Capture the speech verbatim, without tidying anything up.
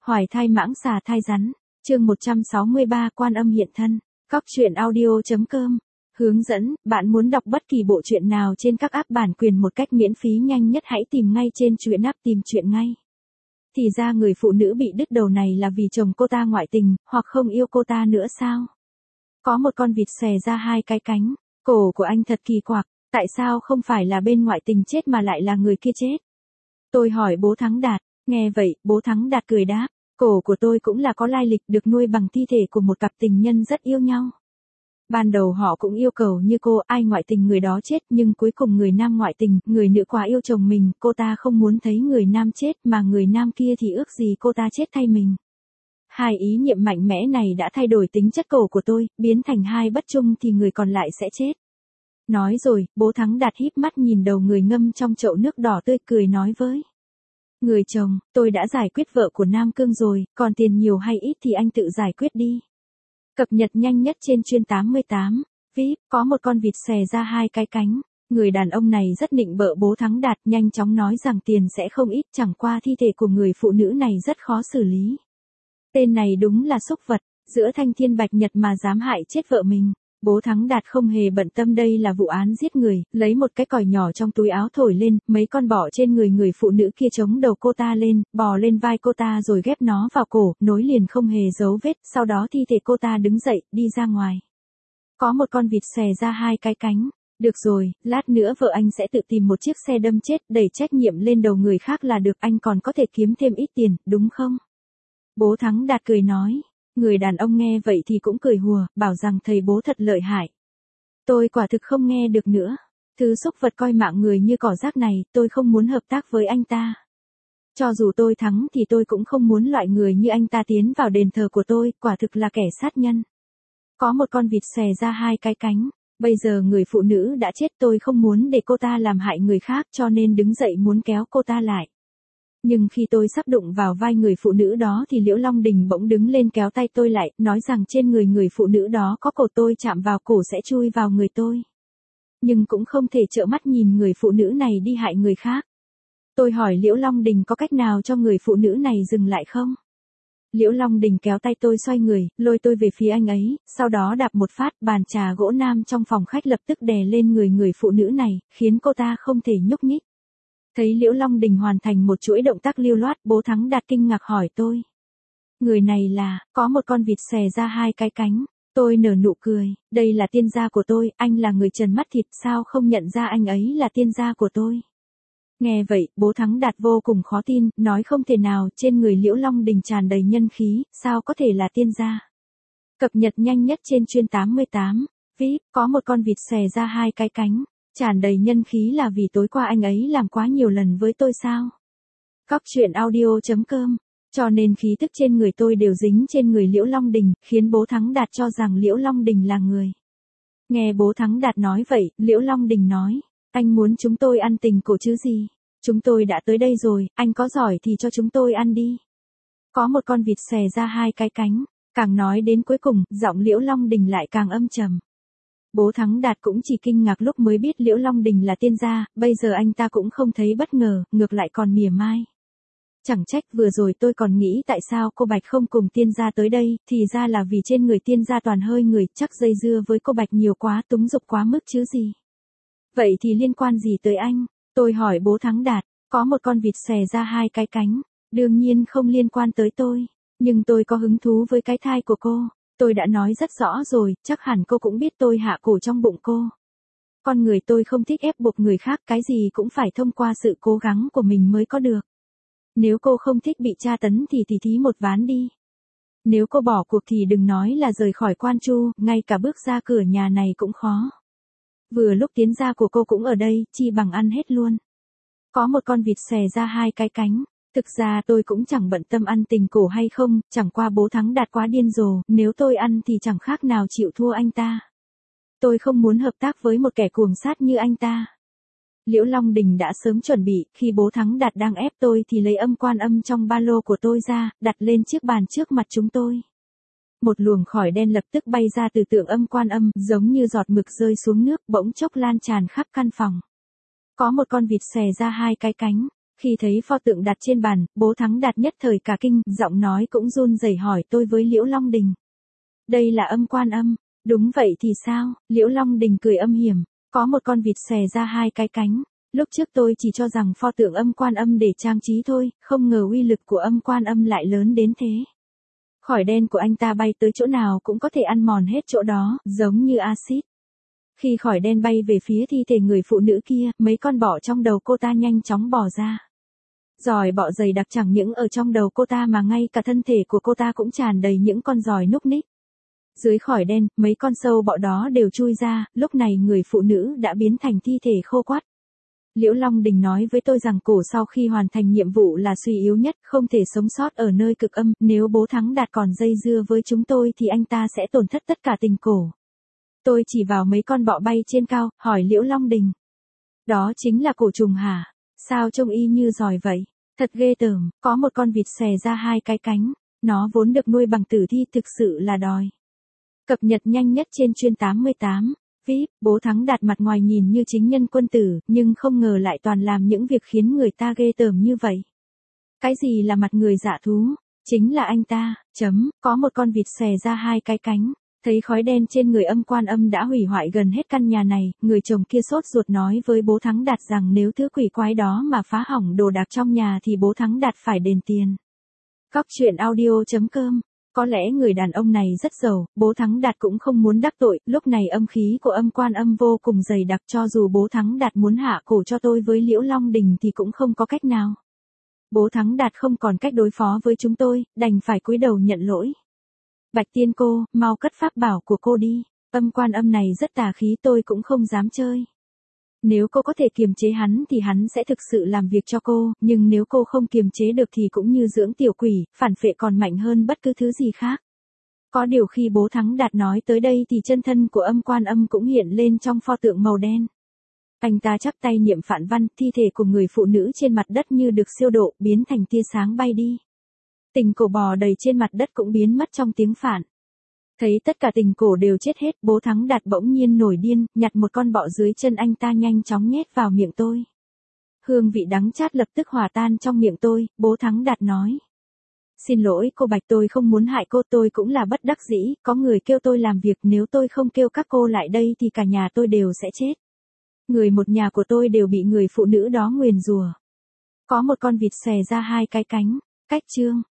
Hoài thai mãng xà thai rắn, chương một trăm sáu mươi ba Quan Âm hiện thân, Cóc truyện audio.com. Hướng dẫn, bạn muốn đọc bất kỳ bộ truyện nào trên các app bản quyền một cách miễn phí nhanh nhất hãy tìm ngay trên truyện app tìm truyện ngay. Thì ra người phụ nữ bị đứt đầu này là vì chồng cô ta ngoại tình, hoặc không yêu cô ta nữa sao? Có một con vịt xòe ra hai cái cánh, cổ của anh thật kỳ quặc, tại sao không phải là bên ngoại tình chết mà lại là người kia chết? Tôi hỏi bố Thắng Đạt, nghe vậy, bố Thắng Đạt cười đáp, cổ của tôi cũng là có lai lịch được nuôi bằng thi thể của một cặp tình nhân rất yêu nhau. Ban đầu họ cũng yêu cầu như cô, ai ngoại tình người đó chết, nhưng cuối cùng người nam ngoại tình, người nữ quá yêu chồng mình, cô ta không muốn thấy người nam chết mà người nam kia thì ước gì cô ta chết thay mình. Hai ý niệm mạnh mẽ này đã thay đổi tính chất cổ của tôi, biến thành hai bất chung thì người còn lại sẽ chết. Nói rồi, bố Thắng Đạt híp mắt nhìn đầu người ngâm trong chậu nước đỏ tươi cười nói với người chồng, tôi đã giải quyết vợ của Nam Cương rồi, còn tiền nhiều hay ít thì anh tự giải quyết đi. Cập nhật nhanh nhất trên chuyên tám mươi tám, vê i pê, có một con vịt xòe ra hai cái cánh. Người đàn ông này rất nịnh bợ bố Thắng Đạt, nhanh chóng nói rằng tiền sẽ không ít, chẳng qua thi thể của người phụ nữ này rất khó xử lý. Tên này đúng là súc vật, giữa thanh thiên bạch nhật mà dám hại chết vợ mình. Bố Thắng Đạt không hề bận tâm đây là vụ án giết người, lấy một cái còi nhỏ trong túi áo thổi lên, mấy con bọ trên người người phụ nữ kia chống đầu cô ta lên, bò lên vai cô ta rồi ghép nó vào cổ, nối liền không hề dấu vết, sau đó thi thể cô ta đứng dậy, đi ra ngoài. Có một con vịt xòe ra hai cái cánh. Được rồi, lát nữa vợ anh sẽ tự tìm một chiếc xe đâm chết, đẩy trách nhiệm lên đầu người khác là được, anh còn có thể kiếm thêm ít tiền, đúng không? Bố Thắng Đạt cười nói. Người đàn ông nghe vậy thì cũng cười hùa, bảo rằng thầy bố thật lợi hại. Tôi quả thực không nghe được nữa. Thứ xúc vật coi mạng người như cỏ rác này, tôi không muốn hợp tác với anh ta. Cho dù tôi thắng thì tôi cũng không muốn loại người như anh ta tiến vào đền thờ của tôi, quả thực là kẻ sát nhân. Có một con vịt xòe ra hai cái cánh. Bây giờ người phụ nữ đã chết, tôi không muốn để cô ta làm hại người khác cho nên đứng dậy muốn kéo cô ta lại. Nhưng khi tôi sắp đụng vào vai người phụ nữ đó thì Liễu Long Đình bỗng đứng lên kéo tay tôi lại, nói rằng trên người người phụ nữ đó có cổ, tôi chạm vào cổ sẽ chui vào người tôi. Nhưng cũng không thể trợn mắt nhìn người phụ nữ này đi hại người khác. Tôi hỏi Liễu Long Đình có cách nào cho người phụ nữ này dừng lại không? Liễu Long Đình kéo tay tôi xoay người, lôi tôi về phía anh ấy, sau đó đạp một phát, bàn trà gỗ nam trong phòng khách lập tức đè lên người người phụ nữ này, khiến cô ta không thể nhúc nhích. Thấy Liễu Long Đình hoàn thành một chuỗi động tác lưu loát, bố Thắng Đạt kinh ngạc hỏi tôi. Người này là, có một con vịt xòe ra hai cái cánh. Tôi nở nụ cười, đây là tiên gia của tôi, anh là người trần mắt thịt, sao không nhận ra anh ấy là tiên gia của tôi? Nghe vậy, bố Thắng Đạt vô cùng khó tin, nói không thể nào, trên người Liễu Long Đình tràn đầy nhân khí, sao có thể là tiên gia? Cập nhật nhanh nhất trên chuyên tám mươi tám, vê i pê, có một con vịt xòe ra hai cái cánh. Tràn đầy nhân khí là vì tối qua anh ấy làm quá nhiều lần với tôi sao? Cóc truyện audio.com. Cho nên khí tức trên người tôi đều dính trên người Liễu Long Đình, khiến bố Thắng Đạt cho rằng Liễu Long Đình là người. Nghe bố Thắng Đạt nói vậy, Liễu Long Đình nói, anh muốn chúng tôi ăn tình cổ chứ gì? Chúng tôi đã tới đây rồi, anh có giỏi thì cho chúng tôi ăn đi. Có một con vịt xòe ra hai cái cánh, càng nói đến cuối cùng, giọng Liễu Long Đình lại càng âm trầm. Bố Thắng Đạt cũng chỉ kinh ngạc lúc mới biết Liễu Long Đình là tiên gia, bây giờ anh ta cũng không thấy bất ngờ, ngược lại còn mỉa mai. Chẳng trách vừa rồi tôi còn nghĩ tại sao cô Bạch không cùng tiên gia tới đây, thì ra là vì trên người tiên gia toàn hơi người, chắc dây dưa với cô Bạch nhiều quá, túng dục quá mức chứ gì. Vậy thì liên quan gì tới anh? Tôi hỏi bố Thắng Đạt, có một con vịt xòe ra hai cái cánh, đương nhiên không liên quan tới tôi, nhưng tôi có hứng thú với cái thai của cô. Tôi đã nói rất rõ rồi, chắc hẳn cô cũng biết tôi hạ cổ trong bụng cô. Con người tôi không thích ép buộc người khác, cái gì cũng phải thông qua sự cố gắng của mình mới có được. Nếu cô không thích bị tra tấn thì tỉ thí một ván đi. Nếu cô bỏ cuộc thì đừng nói là rời khỏi Quan Chu, ngay cả bước ra cửa nhà này cũng khó. Vừa lúc tiến gia của cô cũng ở đây, chi bằng ăn hết luôn. Có một con vịt xòe ra hai cái cánh. Thực ra tôi cũng chẳng bận tâm ăn tình cổ hay không, chẳng qua bố Thắng Đạt quá điên rồ, nếu tôi ăn thì chẳng khác nào chịu thua anh ta. Tôi không muốn hợp tác với một kẻ cuồng sát như anh ta. Liễu Long Đình đã sớm chuẩn bị, khi bố Thắng Đạt đang ép tôi thì lấy âm quan âm trong ba lô của tôi ra, đặt lên chiếc bàn trước mặt chúng tôi. Một luồng khói đen lập tức bay ra từ tượng âm quan âm, giống như giọt mực rơi xuống nước, bỗng chốc lan tràn khắp căn phòng. Có một con vịt xòe ra hai cái cánh. Khi thấy pho tượng đặt trên bàn, bố Thắng Đạt nhất thời cả kinh, giọng nói cũng run rẩy hỏi tôi với Liễu Long Đình. Đây là âm Quan Âm. Đúng vậy thì sao? Liễu Long Đình cười âm hiểm. Có một con vịt xòe ra hai cái cánh. Lúc trước tôi chỉ cho rằng pho tượng âm Quan Âm để trang trí thôi, không ngờ uy lực của âm Quan Âm lại lớn đến thế. Khói đen của anh ta bay tới chỗ nào cũng có thể ăn mòn hết chỗ đó, giống như axit. Khi khói đen bay về phía thi thể người phụ nữ kia, mấy con bọ trong đầu cô ta nhanh chóng bò ra. Giòi bọ dày đặc chẳng những ở trong đầu cô ta mà ngay cả thân thể của cô ta cũng tràn đầy những con giòi núc ních. Dưới khói đen, mấy con sâu bọ đó đều chui ra, lúc này người phụ nữ đã biến thành thi thể khô quắt. Liễu Long Đình nói với tôi rằng cổ sau khi hoàn thành nhiệm vụ là suy yếu nhất, không thể sống sót ở nơi cực âm, nếu bố Thắng Đạt còn dây dưa với chúng tôi thì anh ta sẽ tổn thất tất cả tình cổ. Tôi chỉ vào mấy con bọ bay trên cao, hỏi Liễu Long Đình. Đó chính là cổ trùng hả? Sao trông y như giòi vậy? Thật ghê tởm, có một con vịt xòe ra hai cái cánh, nó vốn được nuôi bằng tử thi thực sự là đòi. Cập nhật nhanh nhất trên chuyên tám mươi tám. vê i pê, bố Thắng Đạt mặt ngoài nhìn như chính nhân quân tử, nhưng không ngờ lại toàn làm những việc khiến người ta ghê tởm như vậy. Cái gì là mặt người dạ thú? Chính là anh ta, chấm, có một con vịt xòe ra hai cái cánh. Thấy khói đen trên người âm Quan Âm đã hủy hoại gần hết căn nhà này, người chồng kia sốt ruột nói với bố Thắng Đạt rằng nếu thứ quỷ quái đó mà phá hỏng đồ đạc trong nhà thì bố Thắng Đạt phải đền tiền. Cóc truyện audio chấm com. Có lẽ người đàn ông này rất giàu, bố Thắng Đạt cũng không muốn đắc tội, lúc này âm khí của âm Quan Âm vô cùng dày đặc, cho dù bố Thắng Đạt muốn hạ cổ cho tôi với Liễu Long Đình thì cũng không có cách nào. Bố Thắng Đạt không còn cách đối phó với chúng tôi, đành phải cúi đầu nhận lỗi. Bạch Tiên cô, mau cất pháp bảo của cô đi, âm Quan Âm này rất tà khí, tôi cũng không dám chơi. Nếu cô có thể kiềm chế hắn thì hắn sẽ thực sự làm việc cho cô, nhưng nếu cô không kiềm chế được thì cũng như dưỡng tiểu quỷ, phản phệ còn mạnh hơn bất cứ thứ gì khác. Có điều khi bố Thắng Đạt nói tới đây thì chân thân của âm Quan Âm cũng hiện lên trong pho tượng màu đen. Anh ta chắp tay niệm phạn văn, thi thể của người phụ nữ trên mặt đất như được siêu độ, biến thành tia sáng bay đi. Tình cổ bò đầy trên mặt đất cũng biến mất trong tiếng phạn. Thấy tất cả tình cổ đều chết hết, bố Thắng Đạt bỗng nhiên nổi điên, nhặt một con bọ dưới chân anh ta nhanh chóng nhét vào miệng tôi. Hương vị đắng chát lập tức hòa tan trong miệng tôi, bố Thắng Đạt nói. Xin lỗi cô Bạch, tôi không muốn hại cô, tôi cũng là bất đắc dĩ, có người kêu tôi làm việc, nếu tôi không kêu các cô lại đây thì cả nhà tôi đều sẽ chết. Người một nhà của tôi đều bị người phụ nữ đó nguyền rủa. Có một con vịt xòe ra hai cái cánh, cách chương.